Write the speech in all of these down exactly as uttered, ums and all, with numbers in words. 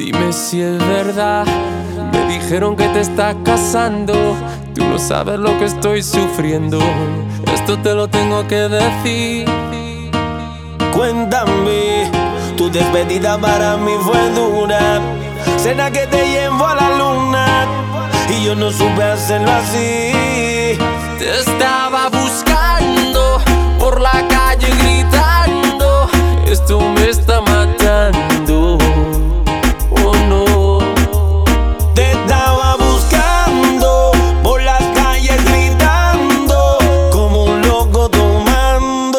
Dime si es verdad. Me dijeron que te estás casando. Tú no sabes lo que estoy sufriendo. Esto te lo tengo que decir. Cuéntame, tu despedida para mí fue dura. Cena que te llevo a la luna y yo no supe hacerlo así. Te estaba buscando por la calle gritando. Esto me está matando. Oh no. Te estaba buscando por las calles gritando como un loco tomando.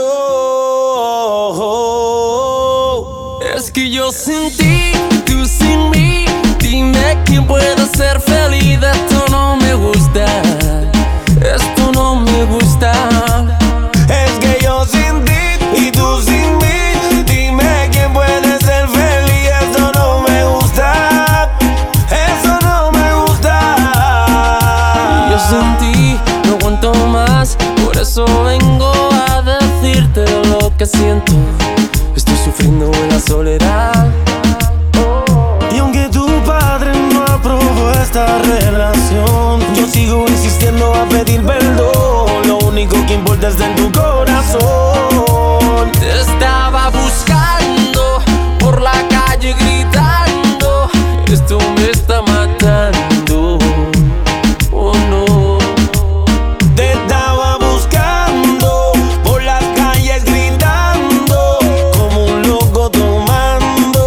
Es que yo sin ti, tú sin mí. Dime quién puede ser feliz. Esto no me gusta. Esto no me gusta. Es que yo sin ti y tú sin mí. Dime quién puede ser feliz. Esto no me gusta. Eso no me gusta. Y yo sin ti no aguanto más. Por eso vengo a decirte lo que siento. Estoy sufriendo en la soledad. Y aunque tu padre no aprobó esta relación, yo sigo insistiendo a pedir perdón. Lo único que importa es en tu corazón. Te estaba buscando por la calle gritando. Esto me está matando. Oh no. Te estaba buscando por las calles gritando como un loco tomando.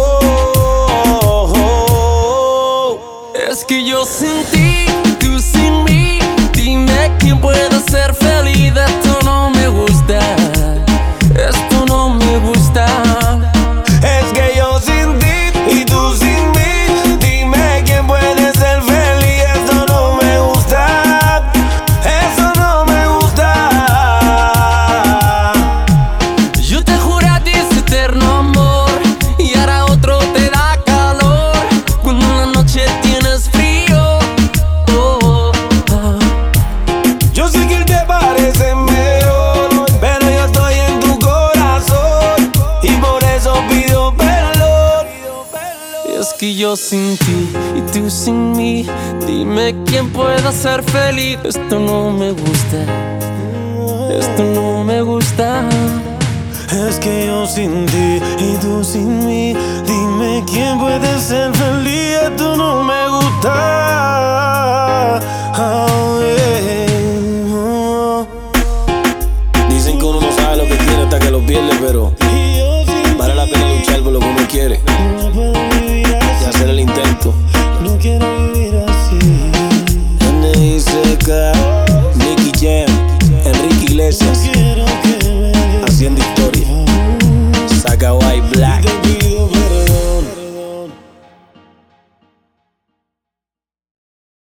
Es que yo sin ti, tú sin mí. Dime quién puede ser feliz. Esto no me gusta. Esto no me gusta. Es que yo sin ti y tú sin mí. Dime quién puede ser feliz. Esto no me gusta. Eso no me gusta. Yo te juré a ti ese eterno amor y ahora otro te da calor cuando en la noche tienes frío. Oh, oh. Yo sé que él te parece mejor, pero yo estoy en tu corazón y por eso pido perdón. Es que yo sin ti y tú sin mí. Dime quién pueda ser feliz. Esto no me gusta. Esto no me gusta. Es que yo sin ti y tú sin mí. Dime quién puede ser feliz. Esto no me gusta. Oh, yeah. Oh. Dicen que uno no sabe lo que tiene hasta que lo pierde, pero vale la pena luchar por lo que uno quiere y hacer el intento. No quiero vivir así. N I C K, Nicky Jam, Enrique Iglesias, haciendo historia. Saca White Black.